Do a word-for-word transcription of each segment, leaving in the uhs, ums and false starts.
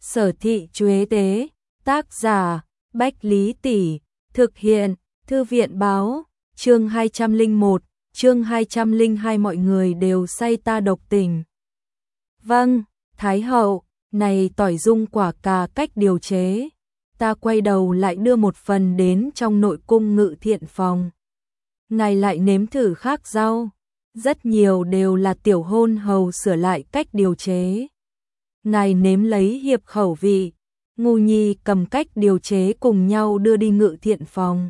Sở thị Chuế tế, tác giả, Bách Lý Tỷ, thực hiện, Thư viện báo, chương hai trăm lẻ một, chương hai trăm lẻ hai mọi người đều say ta độc tình. Vâng, Thái hậu, này tỏi dung quả cà cách điều chế. Ta quay đầu lại đưa một phần đến trong nội cung ngự thiện phòng. Ngài lại nếm thử khác rau. Rất nhiều đều là tiểu hôn hầu sửa lại cách điều chế. Ngài nếm lấy hiệp khẩu vị. Ngu Nhi cầm cách điều chế cùng nhau đưa đi ngự thiện phòng.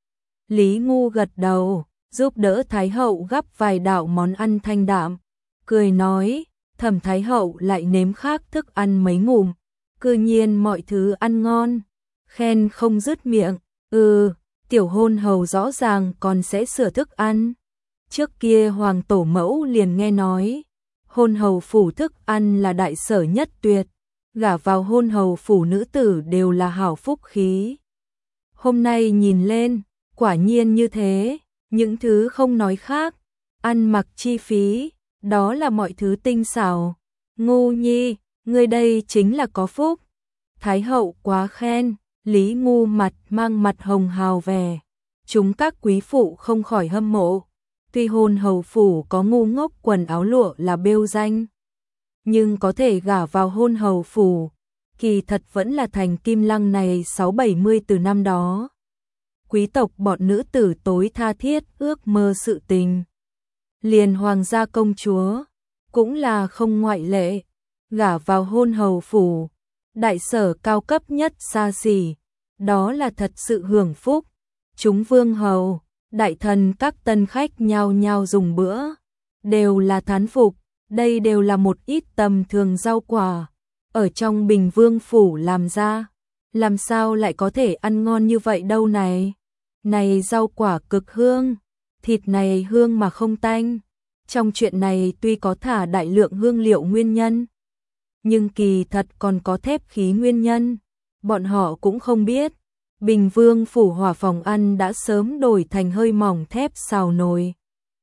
Lý Ngu gật đầu, giúp đỡ Thái hậu gắp vài đạo món ăn thanh đạm, cười nói, Thẩm Thái hậu lại nếm khác thức ăn mấy ngụm, cư nhiên mọi thứ ăn ngon, khen không dứt miệng. Ừ, tiểu hôn hầu rõ ràng còn sẽ sửa thức ăn. Trước kia hoàng tổ mẫu liền nghe nói, hôn hầu phủ thức ăn là đại sở nhất tuyệt, gả vào hôn hầu phủ nữ tử đều là hảo phúc khí. Hôm nay nhìn lên, quả nhiên như thế, những thứ không nói khác, ăn mặc chi phí, đó là mọi thứ tinh xảo. Ngu Nhi, ngươi đây chính là có phúc. Thái hậu quá khen, Lý Ngu mặt mang mặt hồng hào vẻ. Chúng các quý phụ không khỏi hâm mộ. Tuy hôn hầu phủ có ngu ngốc quần áo lụa là bêu danh, nhưng có thể gả vào hôn hầu phủ, kỳ thật vẫn là thành kim lăng này sáu bảy mươi từ năm đó. Quý tộc bọn nữ tử tối tha thiết ước mơ sự tình. Liền hoàng gia công chúa, cũng là không ngoại lệ, gả vào hôn hầu phủ, đại sở cao cấp nhất xa xỉ, đó là thật sự hưởng phúc. Chúng vương hầu, đại thần các tân khách nhao nhao dùng bữa, đều là thán phục, đây đều là một ít tầm thường rau quả, ở trong Bình Vương phủ làm ra, làm sao lại có thể ăn ngon như vậy đâu này. Này rau quả cực hương, thịt này hương mà không tanh. Trong chuyện này tuy có thả đại lượng hương liệu nguyên nhân, nhưng kỳ thật còn có thép khí nguyên nhân, bọn họ cũng không biết. Bình Vương phủ hỏa phòng ăn đã sớm đổi thành hơi mỏng thép xào nồi.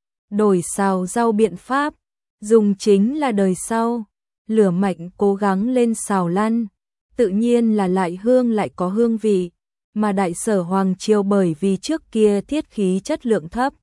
Đổi xào rau biện pháp, dùng chính là đời sau, lửa mạnh cố gắng lên xào lăn, tự nhiên là lại hương lại có hương vị, mà đại sở hoàng triều bởi vì trước kia thiết khí chất lượng thấp,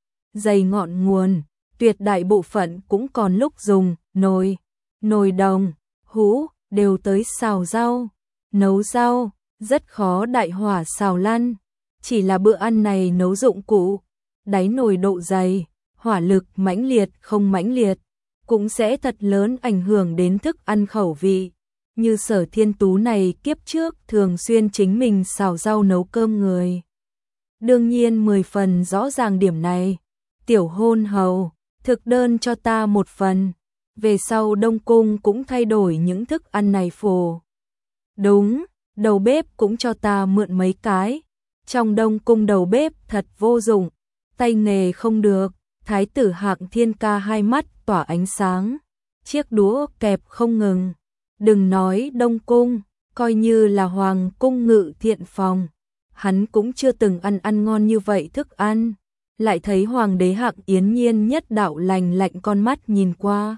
dày ngọn nguồn, tuyệt đại bộ phận cũng còn lúc dùng nồi, nồi đồng, hũ đều tới xào rau, nấu rau. Rất khó đại hỏa xào lăn, chỉ là bữa ăn này nấu dụng cụ, đáy nồi độ dày, hỏa lực mãnh liệt không mãnh liệt, cũng sẽ thật lớn ảnh hưởng đến thức ăn khẩu vị. Như Sở Thiên Tú này kiếp trước thường xuyên chính mình xào rau nấu cơm người. Đương nhiên mười phần rõ ràng điểm này, tiểu hôn hầu, thực đơn cho ta một phần, về sau Đông Cung cũng thay đổi những thức ăn này phổ. Đúng. Đầu bếp cũng cho ta mượn mấy cái, trong Đông Cung đầu bếp thật vô dụng, tay nghề không được. Thái tử Hạng Thiên Ca hai mắt tỏa ánh sáng, chiếc đũa kẹp không ngừng. Đừng nói Đông Cung, coi như là Hoàng Cung ngự thiện phòng, hắn cũng chưa từng ăn ăn ngon như vậy thức ăn. Lại thấy Hoàng đế Hạng Yến Nhiên nhất đạo lành lạnh con mắt nhìn qua,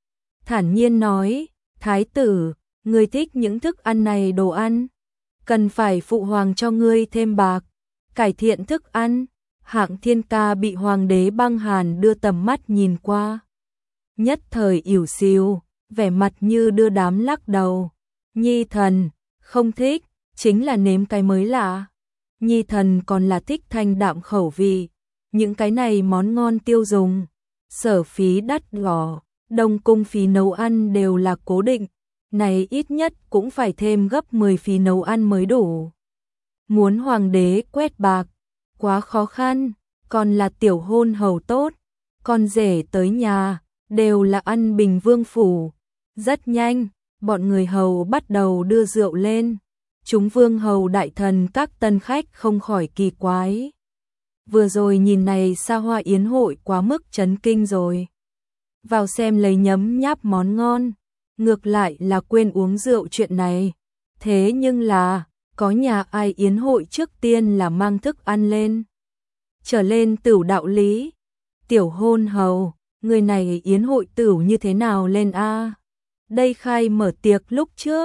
thản nhiên nói, Thái tử, ngươi thích những thức ăn này đồ ăn, cần phải phụ hoàng cho ngươi thêm bạc, cải thiện thức ăn. Hạng Thiên Ca bị hoàng đế băng hàn đưa tầm mắt nhìn qua, nhất thời ỉu xìu, vẻ mặt như đưa đám lắc đầu. Nhi thần, không thích, chính là nếm cái mới lạ. Nhi thần còn là thích thanh đạm khẩu vị, những cái này món ngon tiêu dùng, sở phí đắt đỏ, Đông Cung phí nấu ăn đều là cố định. Này ít nhất cũng phải thêm gấp mười phí nấu ăn mới đủ. Muốn hoàng đế quét bạc, quá khó khăn, còn là tiểu hôn hầu tốt, con rể tới nhà, đều là ăn Bình Vương phủ. Rất nhanh, bọn người hầu bắt đầu đưa rượu lên, chúng vương hầu đại thần các tân khách không khỏi kỳ quái. Vừa rồi nhìn này xa hoa yến hội quá mức chấn kinh rồi. Vào xem lấy nhấm nháp món ngon. Ngược lại là quên uống rượu chuyện này. Thế nhưng là, có nhà ai yến hội trước tiên là mang thức ăn lên. Trở lên tửu đạo lý. Tiểu hôn hầu, người này yến hội tửu như thế nào lên a? Đây khai mở tiệc lúc trước,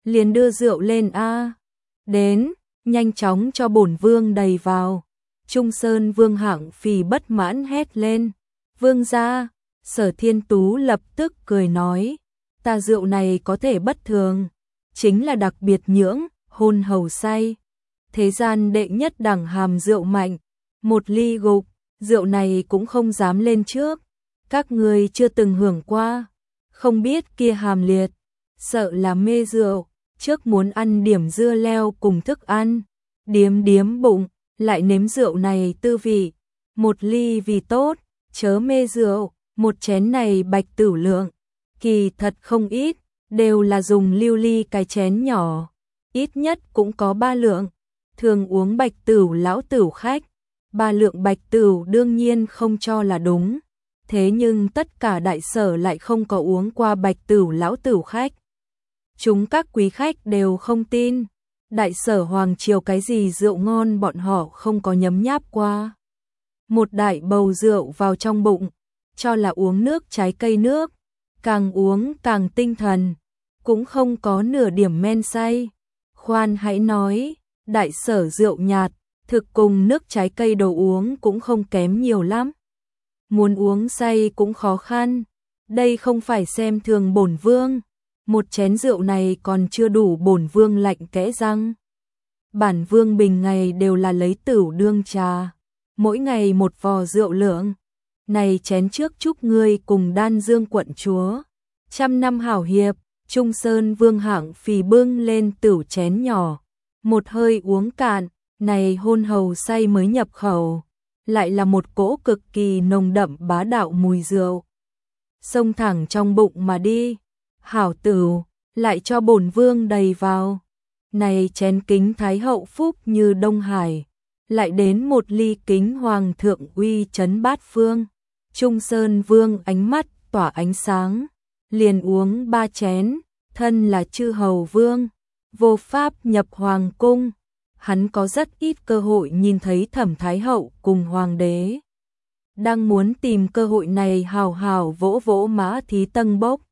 liền đưa rượu lên a. Đến, nhanh chóng cho bổn vương đầy vào. Trung Sơn Vương Hạng Phì bất mãn hét lên. Vương gia, Sở Thiên Tú lập tức cười nói, ta rượu này có thể bất thường, chính là đặc biệt nhưỡng, hôn hầu say. Thế gian đệ nhất đẳng hàm rượu mạnh, một ly gục, rượu này cũng không dám lên trước. Các người chưa từng hưởng qua, không biết kia hàm liệt, sợ là mê rượu, trước muốn ăn điểm dưa leo cùng thức ăn, điếm điếm bụng, lại nếm rượu này tư vị, một ly vì tốt, chớ mê rượu, một chén này bạch tử lượng, kỳ thật không ít, đều là dùng lưu ly cái chén nhỏ, ít nhất cũng có ba lượng, thường uống bạch tửu lão tửu khách, ba lượng bạch tửu đương nhiên không cho là đúng, thế nhưng tất cả đại sở lại không có uống qua bạch tửu lão tửu khách. Chúng các quý khách đều không tin, đại sở hoàng triều cái gì rượu ngon bọn họ không có nhấm nháp qua. Một đại bầu rượu vào trong bụng, cho là uống nước trái cây nước, càng uống càng tinh thần, cũng không có nửa điểm men say. Khoan hãy nói, đại sở rượu nhạt, thực cùng nước trái cây đồ uống cũng không kém nhiều lắm. Muốn uống say cũng khó khăn, đây không phải xem thường bổn vương, một chén rượu này còn chưa đủ bổn vương lạnh kẽ răng. Bản vương bình ngày đều là lấy tửu đương trà, mỗi ngày một vò rượu lượng. Này chén trước chúc ngươi cùng Đan Dương quận chúa, trăm năm hảo hiệp. Trung Sơn Vương Hạng Phì bưng lên tửu chén nhỏ, một hơi uống cạn, này hôn hầu say mới nhập khẩu, lại là một cỗ cực kỳ nồng đậm bá đạo mùi rượu. Xông thẳng trong bụng mà đi, hảo tửu, lại cho bổn vương đầy vào. Này chén kính Thái hậu phúc như Đông Hải, lại đến một ly kính Hoàng thượng uy chấn bát phương. Trung Sơn Vương ánh mắt tỏa ánh sáng, liền uống ba chén, thân là chư hầu vương, vô pháp nhập hoàng cung, hắn có rất ít cơ hội nhìn thấy Thẩm Thái hậu cùng hoàng đế. Đang muốn tìm cơ hội này hào hào vỗ vỗ mã thí tân bốc.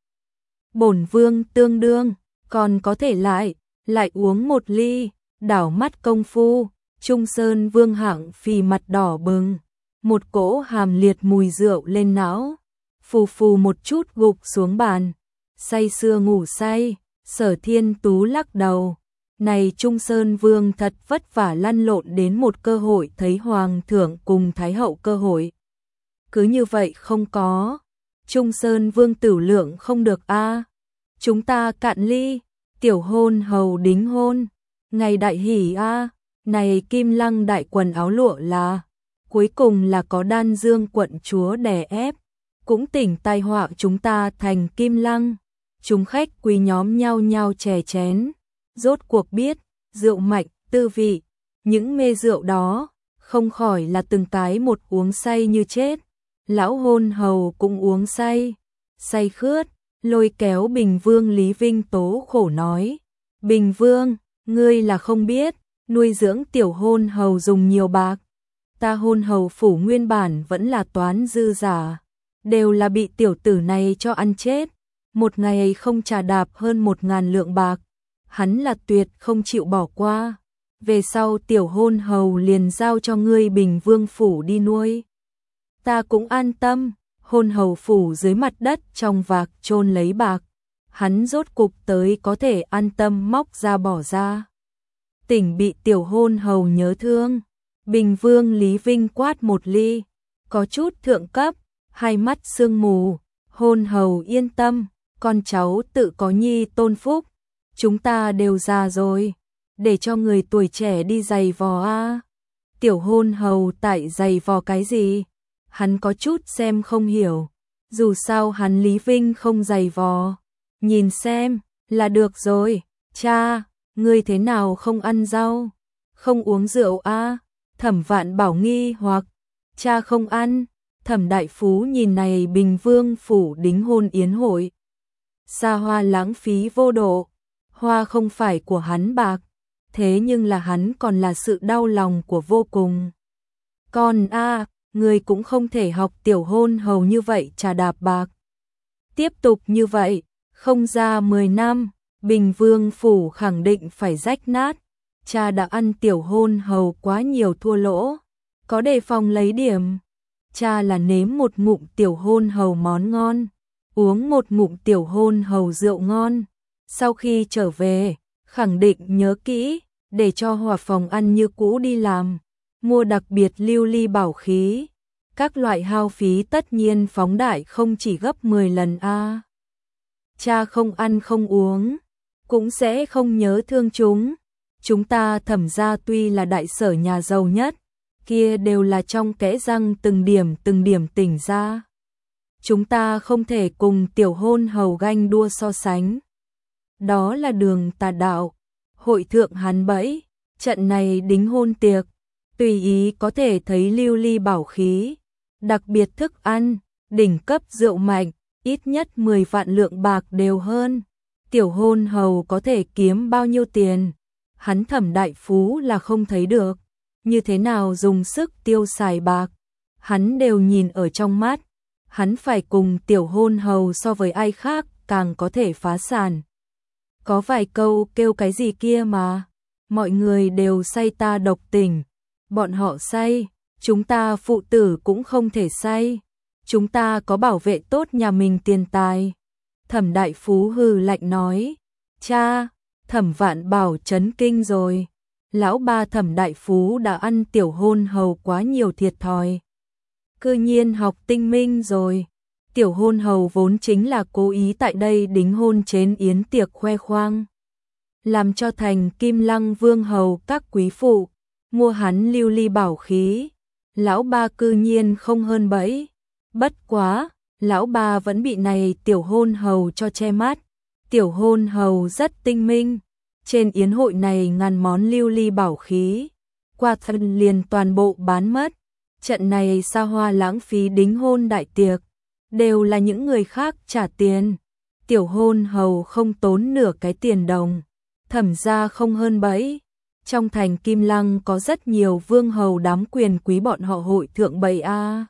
Bổn vương tương đương, còn có thể lại, lại uống một ly, đảo mắt công phu, Trung Sơn Vương Hạng Phì mặt đỏ bừng, một cỗ hàm liệt mùi rượu lên não, phù phù một chút gục xuống bàn, say sưa ngủ say. Sở Thiên Tú lắc đầu, này Trung Sơn Vương thật vất vả lăn lộn đến một cơ hội thấy Hoàng thượng cùng Thái hậu cơ hội. Cứ như vậy không có, Trung Sơn Vương tử lượng không được a. Chúng ta cạn ly, tiểu hôn hầu đính hôn, ngày đại hỷ a, này Kim Lăng đại quần áo lụa là, cuối cùng là có Đan Dương quận chúa đè ép, cũng tỉnh tai họa chúng ta thành Kim Lăng. Chúng khách quý nhóm nhau nhau chè chén, rốt cuộc biết, rượu mạnh, tư vị, những mê rượu đó, không khỏi là từng cái một uống say như chết. Lão hôn hầu cũng uống say, say khướt, lôi kéo Bình Vương Lý Vinh tố khổ nói, Bình Vương, ngươi là không biết, nuôi dưỡng tiểu hôn hầu dùng nhiều bạc, ta hôn hầu phủ nguyên bản vẫn là toán dư giả, đều là bị tiểu tử này cho ăn chết. Một ngày không trả đạp hơn một ngàn lượng bạc, hắn là tuyệt không chịu bỏ qua. Về sau tiểu hôn hầu liền giao cho ngươi Bình Vương phủ đi nuôi. Ta cũng an tâm, hôn hầu phủ dưới mặt đất trong vạc chôn lấy bạc. Hắn rốt cục tới có thể an tâm móc ra bỏ ra. Tỉnh bị tiểu hôn hầu nhớ thương. Bình Vương Lý Vinh quát một ly, có chút thượng cấp, hai mắt sương mù. Hôn hầu yên tâm. Con cháu tự có nhi tôn phúc, chúng ta đều già rồi, để cho người tuổi trẻ đi giày vò a. Tiểu hôn hầu tại giày vò cái gì? Hắn có chút xem không hiểu, dù sao hắn Lý Vinh không giày vò, nhìn xem, là được rồi. Cha, ngươi thế nào không ăn rau, không uống rượu a? Thẩm Vạn Bảo nghi hoặc, cha không ăn. Thẩm Đại Phú nhìn này Bình Vương phủ đính hôn yến hội, xa hoa lãng phí vô độ, hoa không phải của hắn bạc, thế nhưng là hắn còn là sự đau lòng của vô cùng. Con a, người cũng không thể học tiểu hôn hầu như vậy trà đạp bạc. Tiếp tục như vậy, không ra mười năm, Bình Vương phủ khẳng định phải rách nát. Cha đã ăn tiểu hôn hầu quá nhiều thua lỗ, có đề phòng lấy điểm. Cha là nếm một ngụm tiểu hôn hầu món ngon, uống một ngụm tiểu hôn hầu rượu ngon. Sau khi trở về, khẳng định nhớ kỹ, để cho Hòa Phòng ăn như cũ đi làm, mua đặc biệt lưu ly bảo khí. Các loại hao phí tất nhiên phóng đại không chỉ gấp mười lần a. À. Cha không ăn không uống, cũng sẽ không nhớ thương chúng. Chúng ta Thẩm gia tuy là đại sở nhà giàu nhất, kia đều là trong kẽ răng từng điểm từng điểm tỉnh ra. Chúng ta không thể cùng tiểu hôn hầu ganh đua so sánh. Đó là đường tà đạo. Hội thượng hắn bẫy, trận này đính hôn tiệc, tùy ý có thể thấy lưu ly bảo khí, đặc biệt thức ăn, đỉnh cấp rượu mạnh, ít nhất mười vạn lượng bạc đều hơn. Tiểu hôn hầu có thể kiếm bao nhiêu tiền, hắn Thẩm đại phú là không thấy được. Như thế nào dùng sức tiêu xài bạc, hắn đều nhìn ở trong mắt. Hắn phải cùng tiểu hôn hầu so với ai khác càng có thể phá sản. Có vài câu kêu cái gì kia mà, mọi người đều say ta độc tình, bọn họ say, chúng ta phụ tử cũng không thể say, chúng ta có bảo vệ tốt nhà mình tiền tài. Thẩm đại phú hừ lạnh nói, cha, Thẩm Vạn Bảo chấn kinh rồi, lão ba Thẩm đại phú đã ăn tiểu hôn hầu quá nhiều thiệt thòi. Cư nhiên học tinh minh rồi. Tiểu hôn hầu vốn chính là cố ý tại đây đính hôn chén yến tiệc khoe khoang, làm cho thành Kim Lăng Vương hầu các quý phụ mua hắn lưu ly bảo khí. Lão ba cư nhiên không hơn bẫy. Bất quá, lão ba vẫn bị này tiểu hôn hầu cho che mắt. Tiểu hôn hầu rất tinh minh. Trên yến hội này ngàn món lưu ly bảo khí, qua thân liền toàn bộ bán mất. Trận này xa hoa lãng phí đính hôn đại tiệc, đều là những người khác trả tiền. Tiểu hôn hầu không tốn nửa cái tiền đồng. Thẩm gia không hơn bẫy. Trong thành Kim Lăng có rất nhiều vương hầu đám quyền quý, bọn họ hội thượng bẫy a.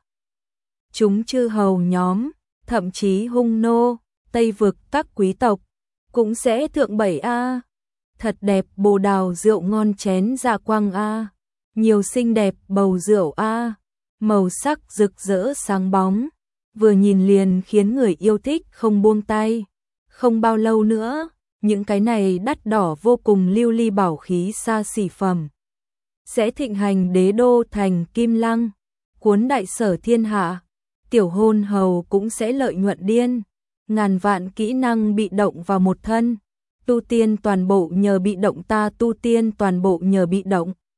Chúng chư hầu nhóm, thậm chí hung nô, Tây vực các quý tộc cũng sẽ thượng bẫy a. Thật đẹp bồ đào rượu ngon chén dạ quang a. Nhiều xinh đẹp bầu rượu a. Màu sắc rực rỡ sáng bóng, vừa nhìn liền khiến người yêu thích không buông tay. Không bao lâu nữa, những cái này đắt đỏ vô cùng lưu ly bảo khí xa xỉ phẩm sẽ thịnh hành đế đô thành Kim Lăng, cuốn đại sở thiên hạ. Tiểu hôn hầu cũng sẽ lợi nhuận điên, ngàn vạn kỹ năng bị động vào một thân, tu tiên toàn bộ nhờ bị động, ta tu tiên toàn bộ nhờ bị động.